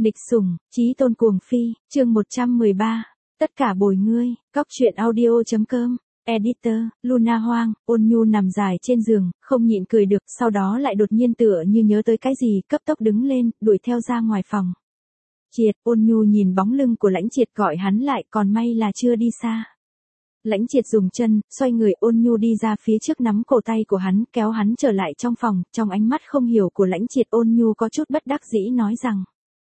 Nịch sủng, chí tôn cuồng phi, chương 113, tất cả bồi ngươi, cóc truyện audio.com, editor, Luna Hoang. Ôn Nhu nằm dài trên giường, không nhịn cười được, sau đó lại đột nhiên tựa như nhớ tới cái gì, cấp tốc đứng lên, đuổi theo ra ngoài phòng. Triệt. Ôn Nhu nhìn bóng lưng của Lãnh Triệt gọi hắn lại, còn may là chưa đi xa. Lãnh Triệt dùng chân, xoay người. Ôn Nhu đi ra phía trước nắm cổ tay của hắn, kéo hắn trở lại trong phòng. Trong ánh mắt không hiểu của Lãnh Triệt, Ôn Nhu có chút bất đắc dĩ nói rằng: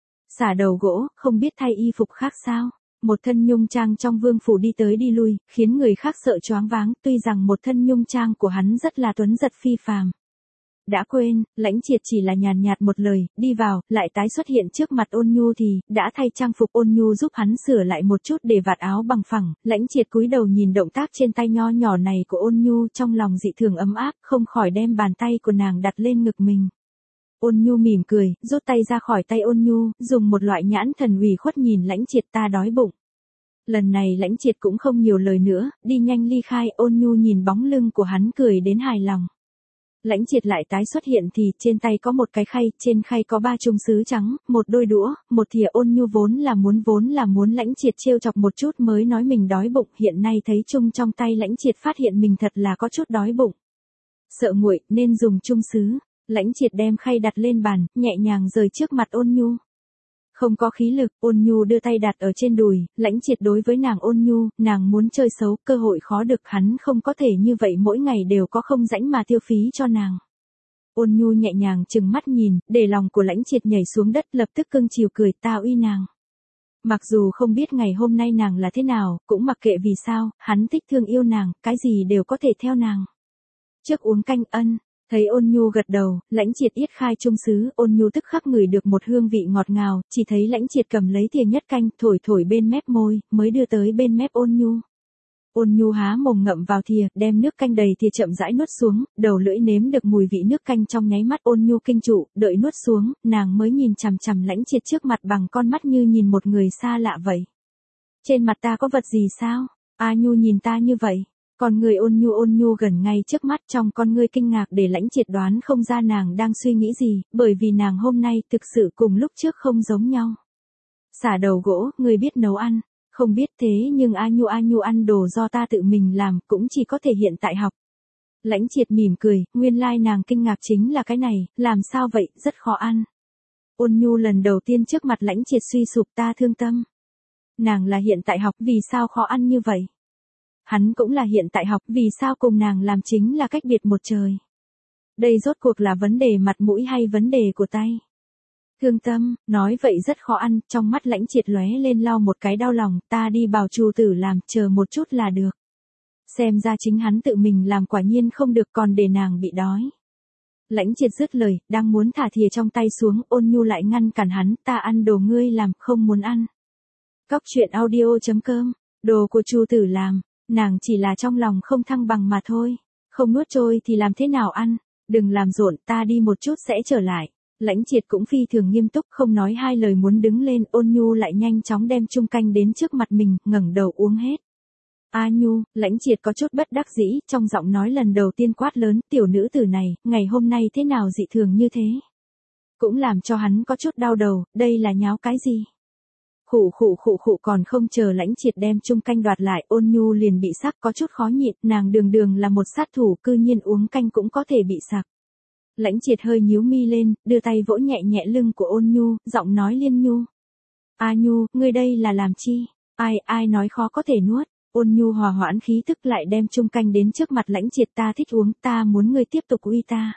xả đầu gỗ, không biết thay y phục khác sao? Một thân nhung trang trong vương phủ đi tới đi lui, khiến người khác sợ choáng váng, tuy rằng một thân nhung trang của hắn rất là tuấn giật phi phàm. Đã quên, Lãnh Triệt chỉ là nhàn nhạt một lời, đi vào, lại tái xuất hiện trước mặt Ôn Nhu thì, đã thay trang phục. Ôn Nhu giúp hắn sửa lại một chút để vạt áo bằng phẳng, Lãnh Triệt cúi đầu nhìn động tác trên tay nho nhỏ này của Ôn Nhu, trong lòng dị thường ấm áp, không khỏi đem bàn tay của nàng đặt lên ngực mình. Ôn Nhu mỉm cười, rút tay ra khỏi tay Ôn Nhu, dùng một loại nhãn thần ủy khuất nhìn Lãnh Triệt: ta đói bụng. Lần này Lãnh Triệt cũng không nhiều lời nữa, đi nhanh ly khai. Ôn Nhu nhìn bóng lưng của hắn cười đến hài lòng. Lãnh Triệt lại tái xuất hiện thì trên tay có một cái khay, trên khay có 3 chung sứ trắng, một đôi đũa, một thìa. Ôn Nhu vốn là muốn Lãnh Triệt trêu chọc một chút mới nói mình đói bụng, hiện nay thấy chung trong tay Lãnh Triệt phát hiện mình thật là có chút đói bụng. Sợ nguội, nên dùng chung sứ. Lãnh Triệt đem khay đặt lên bàn, nhẹ nhàng rời trước mặt Ôn Nhu. Không có khí lực, Ôn Nhu đưa tay đặt ở trên đùi, Lãnh Triệt đối với nàng: Ôn Nhu, nàng muốn chơi xấu, cơ hội khó được, hắn không có thể như vậy mỗi ngày đều có không rãnh mà tiêu phí cho nàng. Ôn Nhu nhẹ nhàng trừng mắt nhìn, để lòng của Lãnh Triệt nhảy xuống đất, lập tức cưng chiều cười: ta uy nàng. Mặc dù không biết ngày hôm nay nàng là thế nào, cũng mặc kệ vì sao, hắn thích thương yêu nàng, cái gì đều có thể theo nàng. Trước uống canh. Ân. Thấy Ôn Nhu gật đầu, Lãnh Triệt yết khai chung sứ. Ôn Nhu tức khắc ngửi được một hương vị ngọt ngào, chỉ thấy Lãnh Triệt cầm lấy thìa nhất canh, thổi bên mép môi, mới đưa tới bên mép Ôn Nhu. Ôn Nhu há mồm ngậm vào thìa, đem nước canh đầy thìa chậm rãi nuốt xuống, đầu lưỡi nếm được mùi vị nước canh trong nháy mắt. Ôn Nhu kinh trụ, đợi nuốt xuống, nàng mới nhìn chằm chằm Lãnh Triệt trước mặt bằng con mắt như nhìn một người xa lạ vậy. Trên mặt ta có vật gì sao? A Nhu nhìn ta như vậy. Còn người Ôn Nhu gần ngay trước mắt, trong con ngươi kinh ngạc để Lãnh Triệt đoán không ra nàng đang suy nghĩ gì, bởi vì nàng hôm nay thực sự cùng lúc trước không giống nhau. Xả đầu gỗ, người biết nấu ăn, không biết, thế nhưng A Nhu ăn đồ do ta tự mình làm, cũng chỉ có thể hiện tại học. Lãnh Triệt mỉm cười, nguyên lai nàng kinh ngạc chính là cái này, làm sao vậy, rất khó ăn. Ôn Nhu lần đầu tiên trước mặt Lãnh Triệt suy sụp: ta thương tâm. Nàng là hiện tại học, vì sao khó ăn như vậy? Hắn cũng là hiện tại học, vì sao cùng nàng làm chính là cách biệt một trời? Đây rốt cuộc là vấn đề mặt mũi hay vấn đề của tay? Thương tâm, nói vậy rất khó ăn. Trong mắt Lãnh Triệt lóe lên lau một cái đau lòng: ta đi bảo chủ tử làm, chờ một chút là được. Xem ra chính hắn tự mình làm quả nhiên không được, còn để nàng bị đói. Lãnh Triệt dứt lời, đang muốn thả thìa trong tay xuống, Ôn Nhu lại ngăn cản hắn: ta ăn đồ ngươi làm, không muốn ăn. Cóc truyện audio.com, đồ của chủ tử làm. Nàng chỉ là trong lòng không thăng bằng mà thôi, không nuốt trôi thì làm thế nào ăn? Đừng làm rộn, ta đi một chút sẽ trở lại. Lãnh Triệt cũng phi thường nghiêm túc, không nói hai lời muốn đứng lên. Ôn Nhu lại nhanh chóng đem chung canh đến trước mặt mình, ngẩng đầu uống hết. A Nhu, Lãnh Triệt có chút bất đắc dĩ, trong giọng nói lần đầu tiên quát lớn: tiểu nữ tử này, ngày hôm nay thế nào dị thường như thế? Cũng làm cho hắn có chút đau đầu, đây là nháo cái gì? Khụ, còn không chờ Lãnh Triệt đem chung canh đoạt lại, Ôn Nhu liền bị sặc, có chút khó nhịn, nàng đường là một sát thủ, cư nhiên uống canh cũng có thể bị sặc. Lãnh Triệt hơi nhíu mi lên, đưa tay vỗ nhẹ nhẹ lưng của Ôn Nhu, giọng nói liên nhu: A Nhu, ngươi đây là làm chi? Ai nói khó có thể nuốt? Ôn Nhu hòa hoãn khí tức lại đem chung canh đến trước mặt Lãnh Triệt: ta thích uống, ta muốn ngươi tiếp tục uy ta.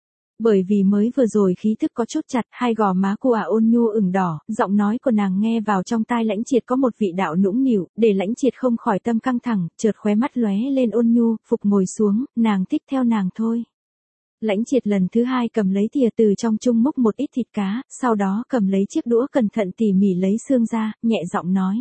Bởi vì mới vừa rồi khí thức có chút chặt, hai gò má của Ôn Nhu ửng đỏ, giọng nói của nàng nghe vào trong tai Lãnh Triệt có một vị đạo nũng nịu, để Lãnh Triệt không khỏi tâm căng thẳng, chợt khóe mắt lóe lên. Ôn Nhu, phục ngồi xuống, nàng thích theo nàng thôi. Lãnh Triệt lần thứ hai cầm lấy thìa từ trong chung múc một ít thịt cá, sau đó cầm lấy chiếc đũa cẩn thận tỉ mỉ lấy xương ra, nhẹ giọng nói: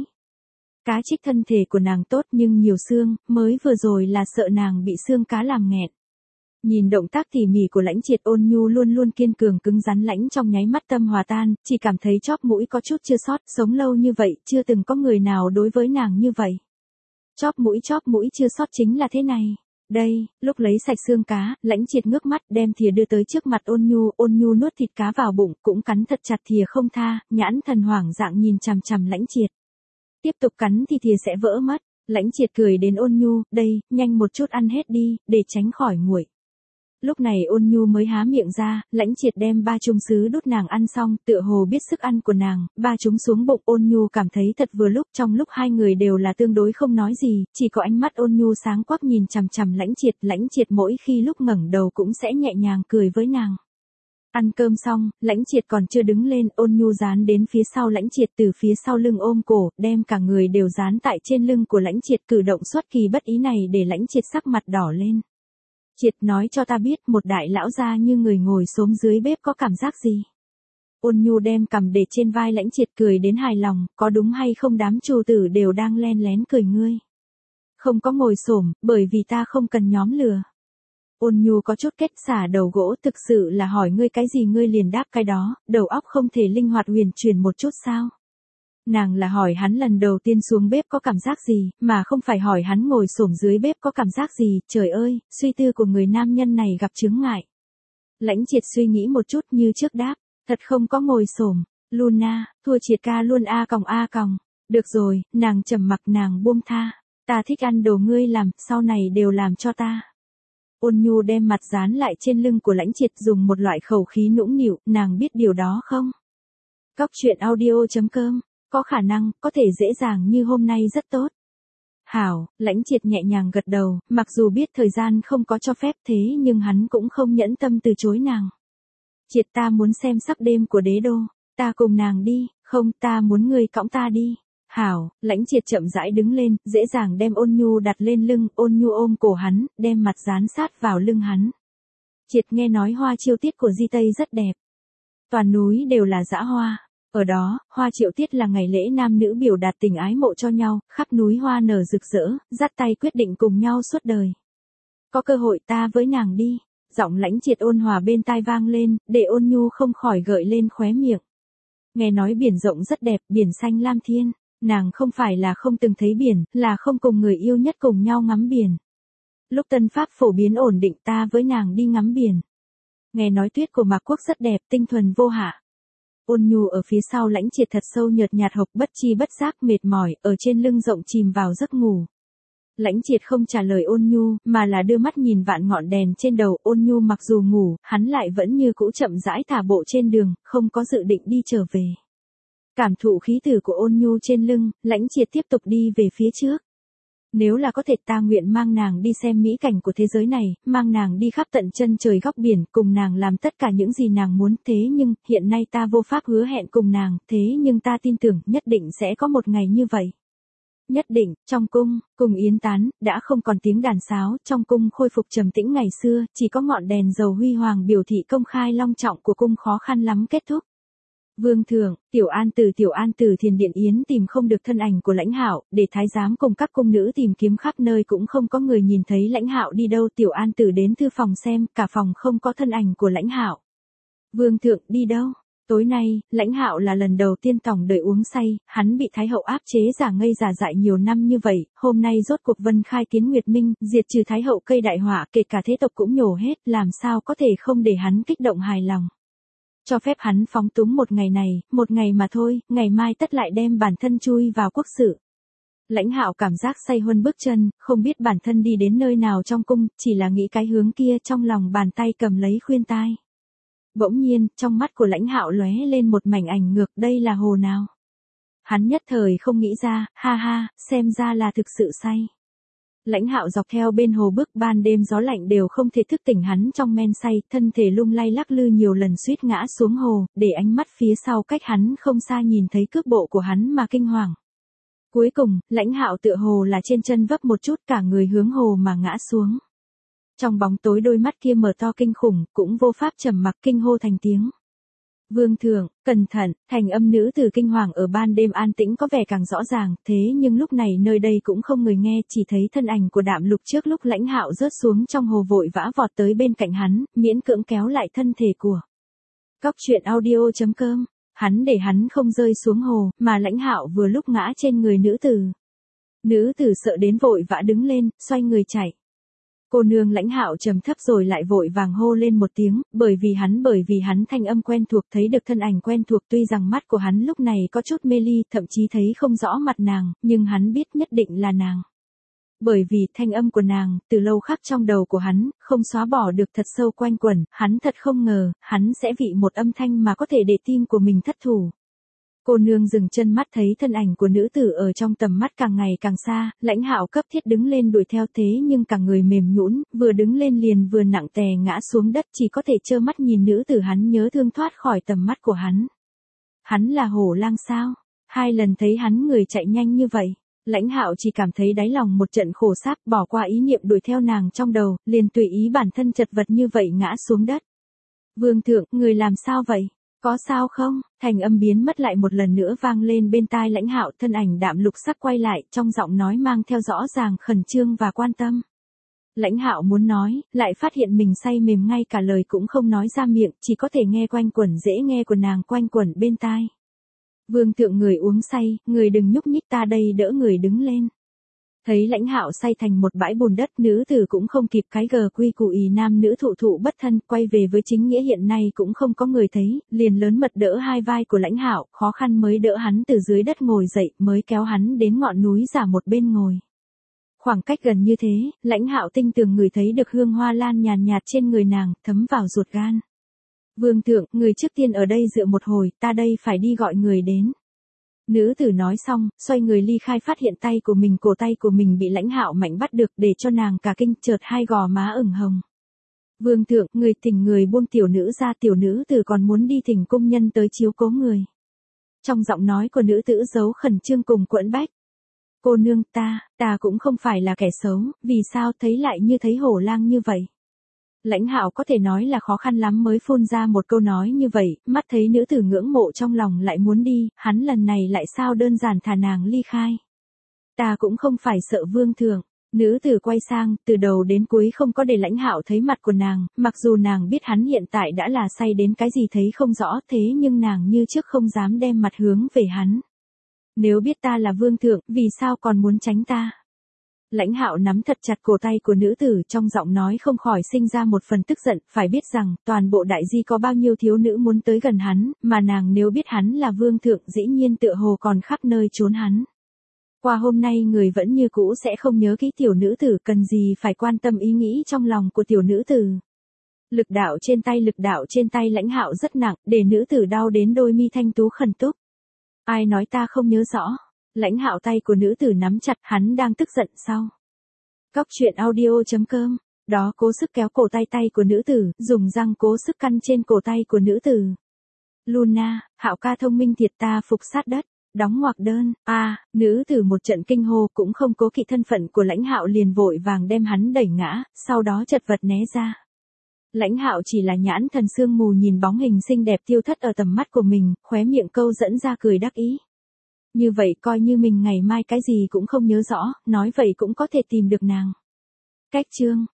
cá trích thân thể của nàng tốt nhưng nhiều xương, mới vừa rồi là sợ nàng bị xương cá làm nghẹn. Nhìn động tác tỉ mỉ của Lãnh Triệt, Ôn Nhu luôn kiên cường cứng rắn, lãnh trong nháy mắt tâm hòa tan, chỉ cảm thấy chóp mũi có chút chua xót, sống lâu như vậy, chưa từng có người nào đối với nàng như vậy. Chóp mũi chua xót chính là thế này. Đây, lúc lấy sạch xương cá, Lãnh Triệt ngước mắt đem thìa đưa tới trước mặt Ôn Nhu nuốt thịt cá vào bụng, cũng cắn thật chặt thìa không tha, nhãn thần hoảng dạng nhìn chằm chằm Lãnh Triệt. Tiếp tục cắn thì thìa sẽ vỡ mất. Lãnh Triệt cười đến Ôn Nhu, đây, nhanh một chút ăn hết đi, để tránh khỏi nguội. Lúc này Ôn Nhu mới há miệng ra, Lãnh Triệt đem 3 chung sứ đút nàng ăn xong, tựa hồ biết sức ăn của nàng, 3 chúng xuống bụng. Ôn Nhu cảm thấy thật vừa lúc, trong lúc hai người đều là tương đối không nói gì, chỉ có ánh mắt Ôn Nhu sáng quắc nhìn chằm chằm Lãnh Triệt mỗi khi lúc ngẩng đầu cũng sẽ nhẹ nhàng cười với nàng. Ăn cơm xong, Lãnh Triệt còn chưa đứng lên, Ôn Nhu dán đến phía sau Lãnh Triệt từ phía sau lưng ôm cổ, đem cả người đều dán tại trên lưng của Lãnh Triệt, cử động xuất kỳ bất ý này để Lãnh Triệt sắc mặt đỏ lên. Triệt, nói cho ta biết, một đại lão gia như người ngồi xổm dưới bếp có cảm giác gì? Ôn Nhu đem cằm để trên vai Lãnh Triệt cười đến hài lòng, có đúng hay không đám trù tử đều đang len lén cười ngươi. Không có ngồi xổm, bởi vì ta không cần nhóm lừa. Ôn Nhu có chút kết xả đầu gỗ, thực sự là hỏi ngươi cái gì ngươi liền đáp cái đó, đầu óc không thể linh hoạt huyền chuyển một chút sao? Nàng là hỏi hắn lần đầu tiên xuống bếp có cảm giác gì, mà không phải hỏi hắn ngồi xổm dưới bếp có cảm giác gì, trời ơi, suy tư của người nam nhân này gặp chướng ngại. Lãnh Triệt suy nghĩ một chút như trước đáp, thật không có ngồi xổm, Luna, thua Triệt ca luôn a còng. Được rồi, nàng trầm mặc nàng buông tha, ta thích ăn đồ ngươi làm, sau này đều làm cho ta. Ôn Nhu đem mặt dán lại trên lưng của Lãnh Triệt dùng một loại khẩu khí nũng nịu, nàng biết điều đó không? Cóc truyện audio.com, có khả năng, có thể dễ dàng như hôm nay rất tốt. Hảo, Lãnh Triệt nhẹ nhàng gật đầu, mặc dù biết thời gian không có cho phép thế nhưng hắn cũng không nhẫn tâm từ chối nàng. Triệt, ta muốn xem sắc đêm của đế đô, ta cùng nàng đi, không, ta muốn người cõng ta đi. Hảo, Lãnh Triệt chậm rãi đứng lên, dễ dàng đem Ôn Nhu đặt lên lưng, Ôn Nhu ôm cổ hắn, đem mặt dán sát vào lưng hắn. Triệt, nghe nói hoa chiêu tiết của Di Tây rất đẹp. Toàn núi đều là dã hoa. Ở đó, hoa triệu tiết là ngày lễ nam nữ biểu đạt tình ái mộ cho nhau, khắp núi hoa nở rực rỡ, dắt tay quyết định cùng nhau suốt đời. Có cơ hội ta với nàng đi. Giọng Lãnh Triệt ôn hòa bên tai vang lên, để Ôn Nhu không khỏi gợi lên khóe miệng. Nghe nói biển rộng rất đẹp, biển xanh lam thiên. Nàng không phải là không từng thấy biển, là không cùng người yêu nhất cùng nhau ngắm biển. Lúc Tân Pháp phổ biến ổn định ta với nàng đi ngắm biển. Nghe nói tuyết của Mạc Quốc rất đẹp, tinh thuần vô hạ. Ôn Nhu ở phía sau Lãnh Triệt thật sâu nhợt nhạt hộc bất chi bất giác mệt mỏi, ở trên lưng rộng chìm vào giấc ngủ. Lãnh Triệt không trả lời Ôn Nhu, mà là đưa mắt nhìn vạn ngọn đèn trên đầu. Ôn Nhu mặc dù ngủ, hắn lại vẫn như cũ chậm rãi thả bộ trên đường, không có dự định đi trở về. Cảm thụ khí tử của Ôn Nhu trên lưng, Lãnh Triệt tiếp tục đi về phía trước. Nếu là có thể ta nguyện mang nàng đi xem mỹ cảnh của thế giới này, mang nàng đi khắp tận chân trời góc biển, cùng nàng làm tất cả những gì nàng muốn, thế nhưng, hiện nay ta vô pháp hứa hẹn cùng nàng, thế nhưng ta tin tưởng, nhất định sẽ có một ngày như vậy. Nhất định, trong cung, cùng yến tán, đã không còn tiếng đàn sáo, trong cung khôi phục trầm tĩnh ngày xưa, chỉ có ngọn đèn dầu huy hoàng biểu thị công khai long trọng của cung khó khăn lắm kết thúc. Vương thượng, Tiểu An Tử Thiền Điện Yến tìm không được thân ảnh của Lãnh Hạo, để thái giám cùng các cung nữ tìm kiếm khắp nơi cũng không có người nhìn thấy Lãnh Hạo đi đâu. Tiểu An Tử đến thư phòng xem, cả phòng không có thân ảnh của Lãnh Hạo. Vương thượng, đi đâu? Tối nay, Lãnh Hạo là lần đầu tiên tổng đời uống say, hắn bị Thái hậu áp chế giả ngây giả dại nhiều năm như vậy, hôm nay rốt cuộc vân khai tiến Nguyệt Minh, diệt trừ Thái hậu cây đại họa, kể cả thế tộc cũng nhổ hết, làm sao có thể không để hắn kích động hài lòng. Cho phép hắn phóng túng một ngày này, một ngày mà thôi, ngày mai tất lại đem bản thân chui vào quốc sự. Lãnh Hạo cảm giác say huân bước chân, không biết bản thân đi đến nơi nào trong cung, chỉ là nghĩ cái hướng kia, trong lòng bàn tay cầm lấy khuyên tai. Bỗng nhiên, trong mắt của Lãnh Hạo lóe lên một mảnh ảnh ngược, đây là hồ nào? Hắn nhất thời không nghĩ ra, ha ha, xem ra là thực sự say. Lãnh Hạo dọc theo bên hồ bước, ban đêm gió lạnh đều không thể thức tỉnh hắn trong men say, thân thể lung lay lắc lư nhiều lần suýt ngã xuống hồ, để ánh mắt phía sau cách hắn không xa nhìn thấy cước bộ của hắn mà kinh hoàng. Cuối cùng, Lãnh Hạo tựa hồ là trên chân vấp một chút, cả người hướng hồ mà ngã xuống. Trong bóng tối đôi mắt kia mở to kinh khủng, cũng vô pháp trầm mặc kinh hô thành tiếng. Vương thượng, cẩn thận, thành âm nữ từ kinh hoàng ở ban đêm an tĩnh có vẻ càng rõ ràng, thế nhưng lúc này nơi đây cũng không người nghe, chỉ thấy thân ảnh của Đạm Lục trước lúc Lãnh Hạo rớt xuống trong hồ vội vã vọt tới bên cạnh hắn, miễn cưỡng kéo lại thân thể của. Cóc truyện audio.com, hắn để hắn không rơi xuống hồ, mà Lãnh Hạo vừa lúc ngã trên người nữ tử. Nữ tử sợ đến vội vã đứng lên, xoay người chạy. Cô nương. Lãnh Hạo trầm thấp rồi lại vội vàng hô lên một tiếng, bởi vì hắn thanh âm quen thuộc, thấy được thân ảnh quen thuộc, tuy rằng mắt của hắn lúc này có chút mê ly, thậm chí thấy không rõ mặt nàng, nhưng hắn biết nhất định là nàng. Bởi vì thanh âm của nàng, từ lâu khắc trong đầu của hắn, không xóa bỏ được, thật sâu quanh quẩn, hắn thật không ngờ, hắn sẽ vị một âm thanh mà có thể để tim của mình thất thủ. Cô nương dừng chân, mắt thấy thân ảnh của nữ tử ở trong tầm mắt càng ngày càng xa, Lãnh Hạo cấp thiết đứng lên đuổi theo, thế nhưng cả người mềm nhũn, vừa đứng lên liền vừa nặng tè ngã xuống đất, chỉ có thể trơ mắt nhìn nữ tử hắn nhớ thương thoát khỏi tầm mắt của hắn. Hắn là hổ lang sao? 2 lần thấy hắn người chạy nhanh như vậy, Lãnh Hạo chỉ cảm thấy đáy lòng một trận khổ sáp, bỏ qua ý niệm đuổi theo nàng trong đầu, liền tùy ý bản thân chật vật như vậy ngã xuống đất. Vương thượng, người làm sao vậy? Có sao không? Thành âm biến mất lại một lần nữa vang lên bên tai Lãnh Hạo, thân ảnh đạm lục sắc quay lại, trong giọng nói mang theo rõ ràng khẩn trương và quan tâm. Lãnh Hạo muốn nói, lại phát hiện mình say mềm, ngay cả lời cũng không nói ra miệng, chỉ có thể nghe quanh quẩn dễ nghe của nàng quanh quẩn bên tai. Vương thượng, người uống say, người đừng nhúc nhích, ta đây đỡ người đứng lên. Thấy Lãnh Hạo say thành một bãi bùn đất, nữ tử cũng không kịp cái gờ quy củ ý nam nữ thụ thụ bất thân, quay về với chính nghĩa, hiện nay cũng không có người thấy, liền lớn mật đỡ hai vai của Lãnh Hạo, khó khăn mới đỡ hắn từ dưới đất ngồi dậy, mới kéo hắn đến ngọn núi giả một bên ngồi. Khoảng cách gần như thế, Lãnh Hạo tinh tường ngửi thấy được hương hoa lan nhàn nhạt trên người nàng, thấm vào ruột gan. Vương thượng, người trước tiên ở đây dựa một hồi, ta đây phải đi gọi người đến. Nữ tử nói xong, xoay người ly khai, phát hiện cổ tay của mình bị Lãnh Hạo mạnh bắt được, để cho nàng cả kinh, chợt hai gò má ửng hồng. Vương thượng, người thỉnh người buông tiểu nữ ra, tiểu nữ tử còn muốn đi thỉnh cung nhân tới chiếu cố người. Trong giọng nói của nữ tử giấu khẩn trương cùng quẫn bách. Cô nương, ta cũng không phải là kẻ xấu, vì sao thấy lại như thấy hổ lang như vậy? Lãnh Hạo có thể nói là khó khăn lắm mới phun ra một câu nói như vậy, mắt thấy nữ tử ngưỡng mộ trong lòng lại muốn đi, hắn lần này lại sao đơn giản thả nàng ly khai. Ta cũng không phải sợ vương thượng. Nữ tử quay sang, từ đầu đến cuối không có để Lãnh Hạo thấy mặt của nàng, mặc dù nàng biết hắn hiện tại đã là say đến cái gì thấy không rõ, thế nhưng nàng như trước không dám đem mặt hướng về hắn. Nếu biết ta là vương thượng, vì sao còn muốn tránh ta? Lãnh Hạo nắm thật chặt cổ tay của nữ tử, trong giọng nói không khỏi sinh ra một phần tức giận, phải biết rằng, toàn bộ đại di có bao nhiêu thiếu nữ muốn tới gần hắn, mà nàng nếu biết hắn là vương thượng dĩ nhiên tựa hồ còn khắp nơi trốn hắn. Qua hôm nay người vẫn như cũ sẽ không nhớ kỹ tiểu nữ tử, cần gì phải quan tâm ý nghĩ trong lòng của tiểu nữ tử. Lực đạo trên tay Lãnh Hạo rất nặng, để nữ tử đau đến đôi mi thanh tú khẩn túc. Ai nói ta không nhớ rõ? Lãnh Hạo tay của nữ tử nắm chặt, hắn đang tức giận sao? Cóc truyện audio.com, đó cố sức kéo cổ tay của nữ tử, dùng răng cố sức căn trên cổ tay của nữ tử. Luna, Hạo ca thông minh thiệt, ta phục sát đất. Đóng ngoặc đơn, nữ tử một trận kinh hô, cũng không cố kỵ thân phận của Lãnh Hạo, liền vội vàng đem hắn đẩy ngã, sau đó chật vật né ra. Lãnh Hạo chỉ là nhãn thần sương mù nhìn bóng hình xinh đẹp tiêu thất ở tầm mắt của mình, khóe miệng câu dẫn ra cười đắc ý. Như vậy coi như mình ngày mai cái gì cũng không nhớ rõ, nói vậy cũng có thể tìm được nàng. Cách chương